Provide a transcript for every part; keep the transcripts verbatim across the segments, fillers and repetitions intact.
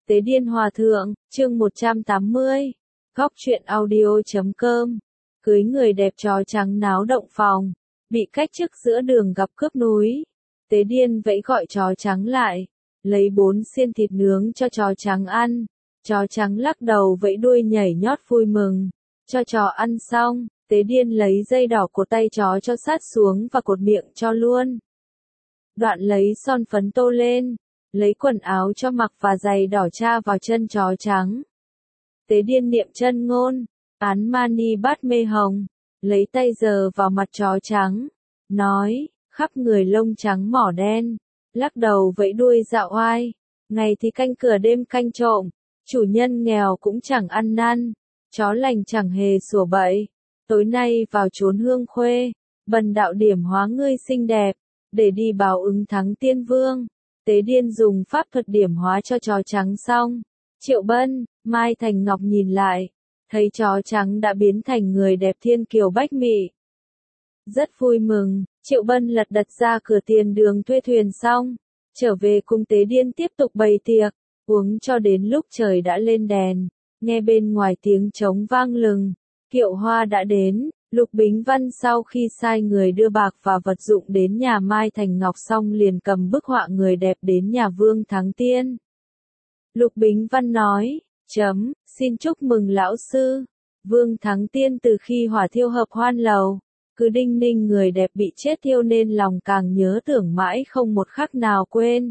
Tế Điên Hòa Thượng, chương một trăm tám mươi. Góc truyện audio chấm com. Cưới người đẹp chó trắng náo động phòng. Bị cách chức giữa đường gặp cướp núi. Tế Điên vẫy gọi chó trắng lại. Lấy bốn xiên thịt nướng cho chó trắng ăn. Chó trắng lắc đầu vẫy đuôi nhảy nhót vui mừng. Cho chó ăn xong, Tế Điên lấy dây đỏ cột tay chó cho sát xuống và cột miệng cho luôn. Đoạn lấy son phấn tô lên. Lấy quần áo cho mặc và giày đỏ tra vào chân chó trắng. Tế Điên niệm chân ngôn, án mani bát mê hồng, lấy tay giơ vào mặt chó trắng, nói, khắp người lông trắng mỏ đen, lắc đầu vẫy đuôi dạo oai, ngày thì canh cửa đêm canh trộm, chủ nhân nghèo cũng chẳng ăn năn, chó lành chẳng hề sủa bậy, tối nay vào trốn hương khuê, bần đạo điểm hóa ngươi xinh đẹp, để đi báo ứng thắng tiên vương. Tế Điên dùng pháp thuật điểm hóa cho chó trắng xong. Triệu Bân, Mai Thành Ngọc nhìn lại, thấy chó trắng đã biến thành người đẹp thiên kiều bách mị. Rất vui mừng, Triệu Bân lật đật ra cửa tiền đường thuê thuyền xong, trở về cùng Tế Điên tiếp tục bày tiệc, uống cho đến lúc trời đã lên đèn, nghe bên ngoài tiếng trống vang lừng, kiệu hoa đã đến. Lục Bính Văn sau khi sai người đưa bạc và vật dụng đến nhà Mai Thành Ngọc xong liền cầm bức họa người đẹp đến nhà Vương Thắng Tiên. Lục Bính Văn nói, chấm, xin chúc mừng lão sư. Vương Thắng Tiên từ khi hỏa thiêu hợp hoan lầu, cứ đinh ninh người đẹp bị chết thiêu nên lòng càng nhớ tưởng mãi không một khắc nào quên.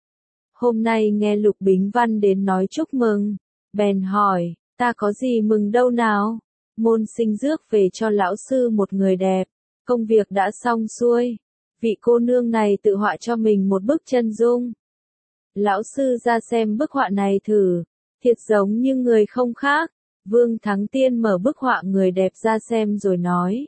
Hôm nay nghe Lục Bính Văn đến nói chúc mừng, bèn hỏi, ta có gì mừng đâu nào? Môn sinh rước về cho lão sư một người đẹp, công việc đã xong xuôi, vị cô nương này tự họa cho mình một bức chân dung. Lão sư ra xem bức họa này thử, thiệt giống như người không khác. Vương Thắng Tiên mở bức họa người đẹp ra xem rồi nói.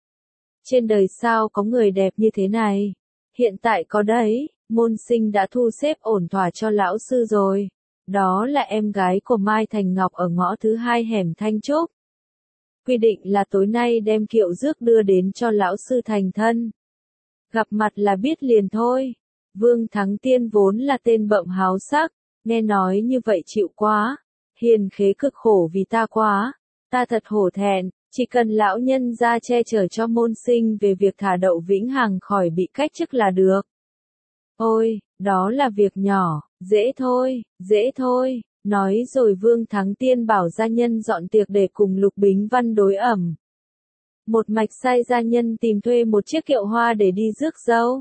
Trên đời sao có người đẹp như thế này? Hiện tại có đấy, môn sinh đã thu xếp ổn thỏa cho lão sư rồi. Đó là em gái của Mai Thành Ngọc ở ngõ thứ hai hẻm Thanh Trúc. Quy định là tối nay đem kiệu rước đưa đến cho lão sư thành thân. Gặp mặt là biết liền thôi. Vương Thắng Tiên vốn là tên bậm háo sắc, nghe nói như vậy chịu quá. Hiền khế cực khổ vì ta quá. Ta thật hổ thẹn, chỉ cần lão nhân ra che chở cho môn sinh về việc thả Đậu Vĩnh Hằng khỏi bị cách chức là được. Ôi, đó là việc nhỏ, dễ thôi, dễ thôi. Nói rồi Vương Thắng Tiên bảo gia nhân dọn tiệc để cùng Lục Bính Văn đối ẩm. Một mạch sai gia nhân tìm thuê một chiếc kiệu hoa để đi rước dâu.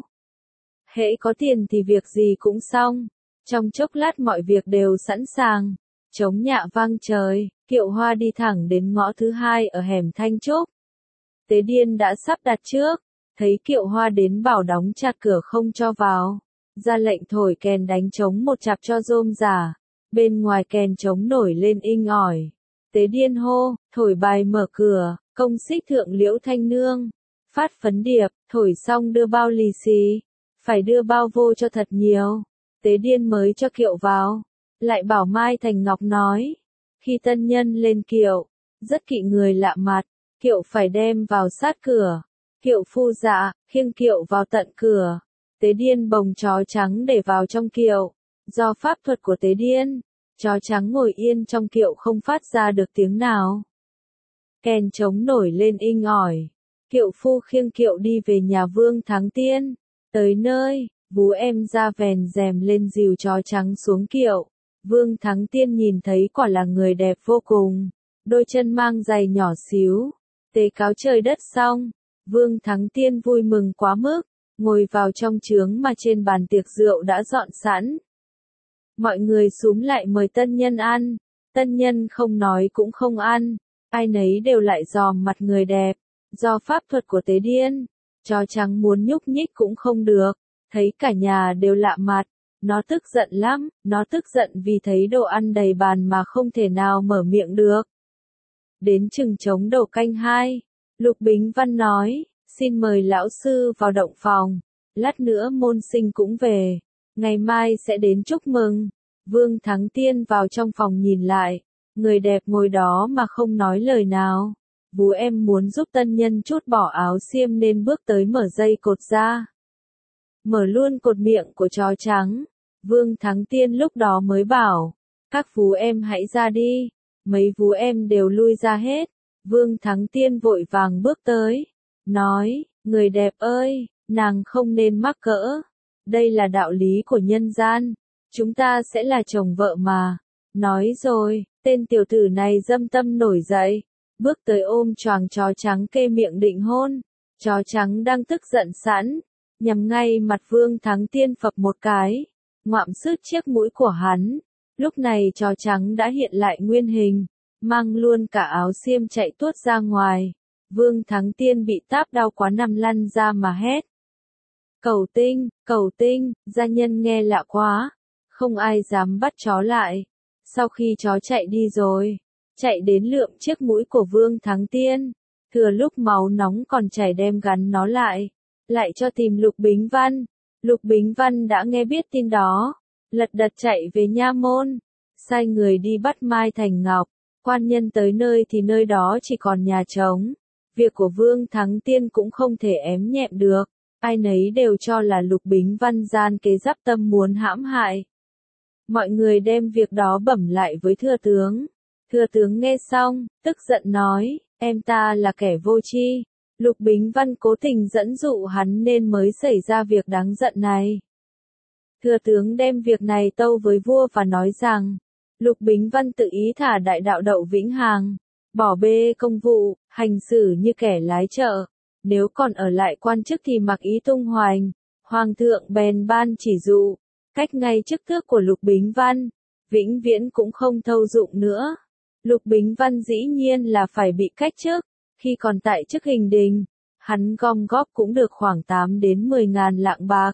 Hễ có tiền thì việc gì cũng xong. Trong chốc lát mọi việc đều sẵn sàng. Trống nhạ vang trời, kiệu hoa đi thẳng đến ngõ thứ hai ở hẻm Thanh Trúc. Tế Điên đã sắp đặt trước, thấy kiệu hoa đến bảo đóng chặt cửa không cho vào. Ra lệnh thổi kèn đánh trống một chặp cho rôm rả. Bên ngoài kèn trống nổi lên inh ỏi. Tế Điên hô, thổi bài mở cửa, công xích thượng Liễu Thanh Nương. Phát phấn điệp, thổi xong đưa bao lì xì. Phải đưa bao vô cho thật nhiều. Tế Điên mới cho kiệu vào. Lại bảo Mai Thành Ngọc nói. Khi tân nhân lên kiệu, rất kỵ người lạ mặt. Kiệu phải đem vào sát cửa. Kiệu phu dạ, khiêng kiệu vào tận cửa. Tế Điên bồng chó trắng để vào trong kiệu. Do pháp thuật của Tế Điên, chó trắng ngồi yên trong kiệu không phát ra được tiếng nào. Kèn trống nổi lên inh ỏi. Kiệu phu khiêng kiệu đi về nhà Vương Thắng Tiên. Tới nơi, vú em ra vèn rèm lên dìu chó trắng xuống kiệu. Vương Thắng Tiên nhìn thấy quả là người đẹp vô cùng. Đôi chân mang giày nhỏ xíu. Tế cáo trời đất xong. Vương Thắng Tiên vui mừng quá mức. Ngồi vào trong trướng mà trên bàn tiệc rượu đã dọn sẵn. Mọi người xúm lại mời tân nhân ăn, tân nhân không nói cũng không ăn, ai nấy đều lại dòm mặt người đẹp, do pháp thuật của Tế Điên, chó trắng muốn nhúc nhích cũng không được, thấy cả nhà đều lạ mặt, nó tức giận lắm, nó tức giận vì thấy đồ ăn đầy bàn mà không thể nào mở miệng được. Đến chừng trống đầu canh hai, Lục Bính Văn nói, xin mời lão sư vào động phòng, lát nữa môn sinh cũng về. Ngày mai sẽ đến chúc mừng. Vương Thắng Tiên vào trong phòng nhìn lại. Người đẹp ngồi đó mà không nói lời nào. Vú em muốn giúp tân nhân trút bỏ áo xiêm nên bước tới mở dây cột ra. Mở luôn cột miệng của chó trắng. Vương Thắng Tiên lúc đó mới bảo. Các vú em hãy ra đi. Mấy vú em đều lui ra hết. Vương Thắng Tiên vội vàng bước tới. Nói, người đẹp ơi, nàng không nên mắc cỡ. Đây là đạo lý của nhân gian. Chúng ta sẽ là chồng vợ mà. Nói rồi, tên tiểu tử này dâm tâm nổi dậy. Bước tới ôm choàng chó trắng kê miệng định hôn. Chó trắng đang tức giận sẵn. Nhằm ngay mặt Vương Thắng Tiên phập một cái. Ngoạm sứt chiếc mũi của hắn. Lúc này chó trắng đã hiện lại nguyên hình. Mang luôn cả áo xiêm chạy tuốt ra ngoài. Vương Thắng Tiên bị táp đau quá nằm lăn ra mà hét. Cầu tinh, cầu tinh, gia nhân nghe lạ quá. Không ai dám bắt chó lại. Sau khi chó chạy đi rồi, chạy đến lượm chiếc mũi của Vương Thắng Tiên. Thừa lúc máu nóng còn chảy đem gắn nó lại. Lại cho tìm Lục Bính Văn. Lục Bính Văn đã nghe biết tin đó. Lật đật chạy về nha môn. Sai người đi bắt Mai Thành Ngọc. Quan nhân tới nơi thì nơi đó chỉ còn nhà trống. Việc của Vương Thắng Tiên cũng không thể ém nhẹm được. Ai nấy đều cho là Lục Bính Văn gian kế giáp tâm muốn hãm hại. Mọi người đem việc đó bẩm lại với thừa tướng. Thừa tướng nghe xong, tức giận nói, em ta là kẻ vô tri. Lục Bính Văn cố tình dẫn dụ hắn nên mới xảy ra việc đáng giận này. Thừa tướng đem việc này tâu với vua và nói rằng, Lục Bính Văn tự ý thả đại đạo Đậu Vĩnh Hằng, bỏ bê công vụ, hành xử như kẻ lái chợ. Nếu còn ở lại quan chức thì mặc ý tung hoành. Hoàng thượng bèn ban chỉ dụ, cách ngay chức tước của Lục Bính Văn, vĩnh viễn cũng không thâu dụng nữa. Lục Bính Văn dĩ nhiên là phải bị cách chức. Khi còn tại chức hình đình, hắn gom góp cũng được khoảng tám đến mười ngàn lạng bạc.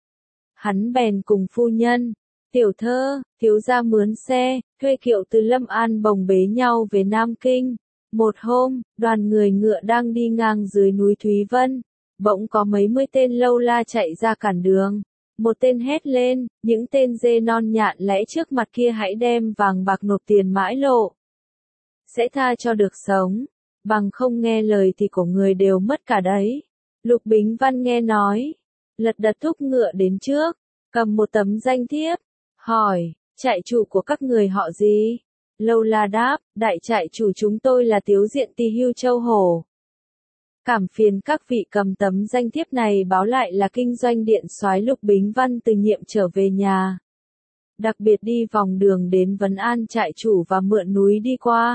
Hắn bèn cùng phu nhân, tiểu thơ, thiếu gia mướn xe, thuê kiệu từ Lâm An bồng bế nhau về Nam Kinh. Một hôm, đoàn người ngựa đang đi ngang dưới núi Thúy Vân. Bỗng có mấy mươi tên lâu la chạy ra cản đường. Một tên hét lên, những tên dê non nhạn lẽ trước mặt kia hãy đem vàng bạc nộp tiền mãi lộ. Sẽ tha cho được sống. Bằng không nghe lời thì của người đều mất cả đấy. Lục Bính Văn nghe nói. Lật đật thúc ngựa đến trước. Cầm một tấm danh thiếp. Hỏi, trại chủ của các người họ gì? Lâu la đáp, đại trại chủ chúng tôi là Tiếu Diện Tỳ Hưu Châu Hổ. Cảm phiền các vị cầm tấm danh thiếp này báo lại là kinh doanh điện soái Lục Bính Văn từ nhiệm trở về nhà. Đặc biệt đi vòng đường đến vấn an trại chủ và mượn núi đi qua.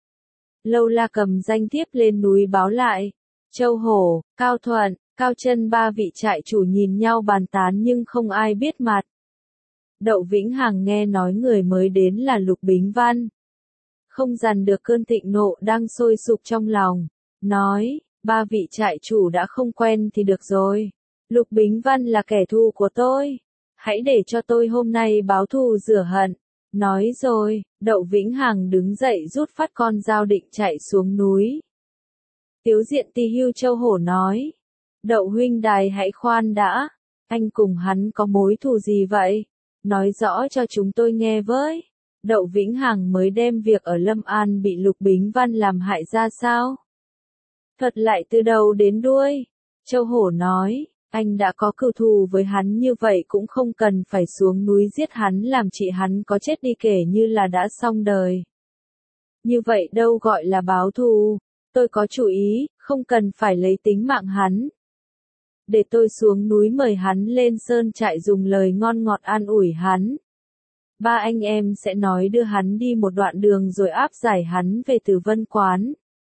Lâu la cầm danh thiếp lên núi báo lại. Châu Hổ, Cao Thuận, Cao Chân ba vị trại chủ nhìn nhau bàn tán nhưng không ai biết mặt. Đậu Vĩnh Hằng nghe nói người mới đến là Lục Bính Văn. Không dằn được cơn thịnh nộ đang sôi sục trong lòng. Nói, ba vị trại chủ đã không quen thì được rồi. Lục Bính Văn là kẻ thù của tôi. Hãy để cho tôi hôm nay báo thù rửa hận. Nói rồi, Đậu Vĩnh Hằng đứng dậy rút phát con dao định chạy xuống núi. Tiếu Diện Tỳ Hưu Châu Hổ nói. Đậu huynh đài hãy khoan đã. Anh cùng hắn có mối thù gì vậy? Nói rõ cho chúng tôi nghe với. Đậu Vĩnh Hằng mới đem việc ở Lâm An bị Lục Bính Văn làm hại ra sao? Thuật lại từ đầu đến đuôi. Châu Hổ nói, anh đã có cừu thù với hắn như vậy cũng không cần phải xuống núi giết hắn làm chị hắn có chết đi kể như là đã xong đời. Như vậy đâu gọi là báo thù, tôi có chủ ý, không cần phải lấy tính mạng hắn. Để tôi xuống núi mời hắn lên sơn trại dùng lời ngon ngọt an ủi hắn. Ba anh em sẽ nói đưa hắn đi một đoạn đường rồi áp giải hắn về Tử Vân Quán.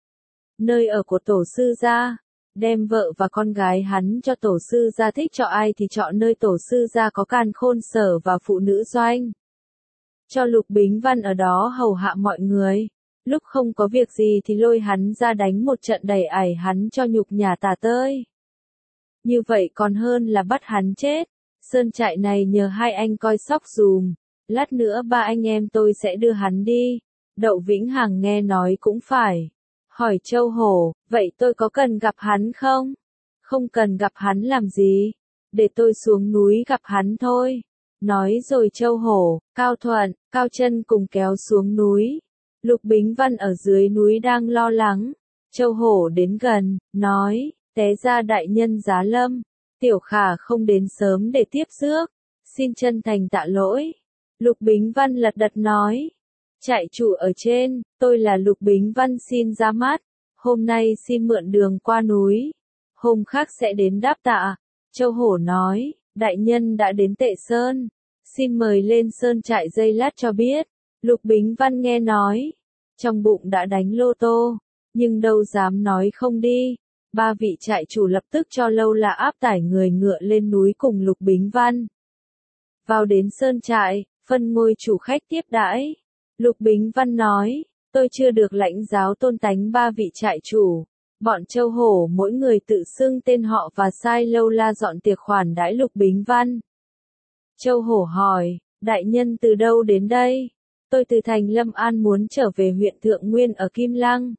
Nơi ở của tổ sư gia, đem vợ và con gái hắn cho tổ sư gia, thích cho ai thì chọn nơi tổ sư gia có càn khôn sở và phụ nữ doanh. Cho Lục Bính Văn ở đó hầu hạ mọi người. Lúc không có việc gì thì lôi hắn ra đánh một trận đẩy ải hắn cho nhục nhã tả tơi. Như vậy còn hơn là bắt hắn chết. Sơn trại này nhờ hai anh coi sóc dùm. Lát nữa ba anh em tôi sẽ đưa hắn đi. Đậu Vĩnh Hằng nghe nói cũng phải. Hỏi Châu Hổ, vậy tôi có cần gặp hắn không? Không cần gặp hắn làm gì? Để tôi xuống núi gặp hắn thôi. Nói rồi Châu Hổ, Cao Thuận, Cao Chân cùng kéo xuống núi. Lục Bính Văn ở dưới núi đang lo lắng. Châu Hổ đến gần, nói, té ra đại nhân giá lâm. Tiểu Khả không đến sớm để tiếp rước. Xin chân thành tạ lỗi. Lục Bính Văn lật đật nói. Trại chủ ở trên, tôi là Lục Bính Văn xin ra mắt. Hôm nay xin mượn đường qua núi. Hôm khác sẽ đến đáp tạ. Châu Hổ nói, đại nhân đã đến Tệ Sơn. Xin mời lên sơn trại giây lát cho biết. Lục Bính Văn nghe nói. Trong bụng đã đánh lô tô. Nhưng đâu dám nói không đi. Ba vị trại chủ lập tức cho Lâu La áp tải người ngựa lên núi cùng Lục Bính Văn. Vào đến sơn trại, phân ngôi chủ khách tiếp đãi. Lục Bính Văn nói, tôi chưa được lãnh giáo tôn tánh ba vị trại chủ. Bọn Châu Hổ mỗi người tự xưng tên họ và sai Lâu La dọn tiệc khoản đãi Lục Bính Văn. Châu Hổ hỏi, đại nhân từ đâu đến đây? Tôi từ thành Lâm An muốn trở về huyện Thượng Nguyên ở Kim Lăng.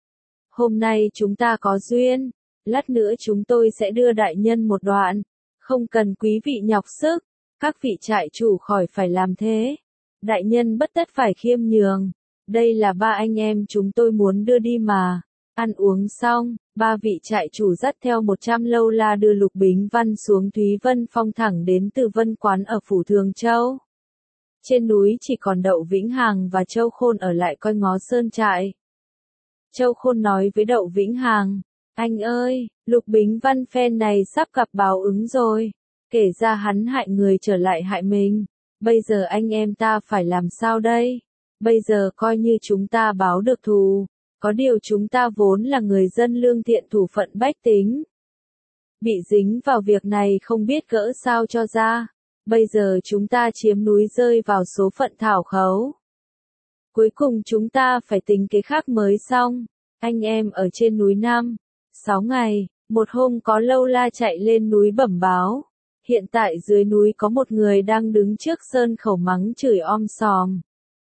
Hôm nay chúng ta có duyên, lát nữa chúng tôi sẽ đưa đại nhân một đoạn, không cần quý vị nhọc sức, các vị trại chủ khỏi phải làm thế. Đại nhân bất tất phải khiêm nhường, đây là ba anh em chúng tôi muốn đưa đi mà. Ăn uống xong, ba vị trại chủ dắt theo một trăm Lâu La đưa Lục Bính Văn xuống Thúy Vân Phong thẳng đến Từ Vân Quán ở phủ Thường Châu. Trên núi chỉ còn Đậu Vĩnh Hằng và Châu Khôn ở lại coi ngó sơn trại. Châu Khôn nói với Đậu Vĩnh Hằng, anh ơi, Lục Bính Văn phen này sắp gặp báo ứng rồi, kể ra hắn hại người trở lại hại mình, bây giờ anh em ta phải làm sao đây? Bây giờ coi như chúng ta báo được thù, có điều chúng ta vốn là người dân lương thiện thủ phận bách tính. Bị dính vào việc này không biết gỡ sao cho ra, bây giờ chúng ta chiếm núi rơi vào số phận thảo khấu. Cuối cùng chúng ta phải tính cái khác mới xong. Anh em ở trên núi năm, sáu ngày, một hôm có Lâu La chạy lên núi bẩm báo. Hiện tại dưới núi có một người đang đứng trước sơn khẩu mắng chửi om sòm.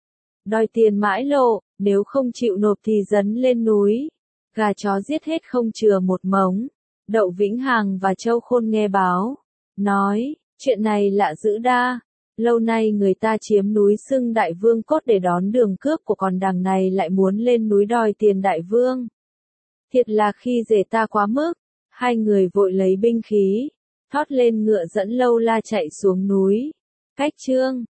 Đòi tiền mãi lộ, nếu không chịu nộp thì dấn lên núi. Gà chó giết hết không chừa một mống. Đậu Vĩnh Hằng và Châu Khôn nghe báo. Nói, chuyện này lạ dữ đa. Lâu nay người ta chiếm núi xưng đại vương cốt để đón đường cướp của còn đằng này lại muốn lên núi đòi tiền đại vương. Thiệt là khi dễ ta quá mức. Hai người vội lấy binh khí, thoát lên ngựa dẫn Lâu La chạy xuống núi. Cách chương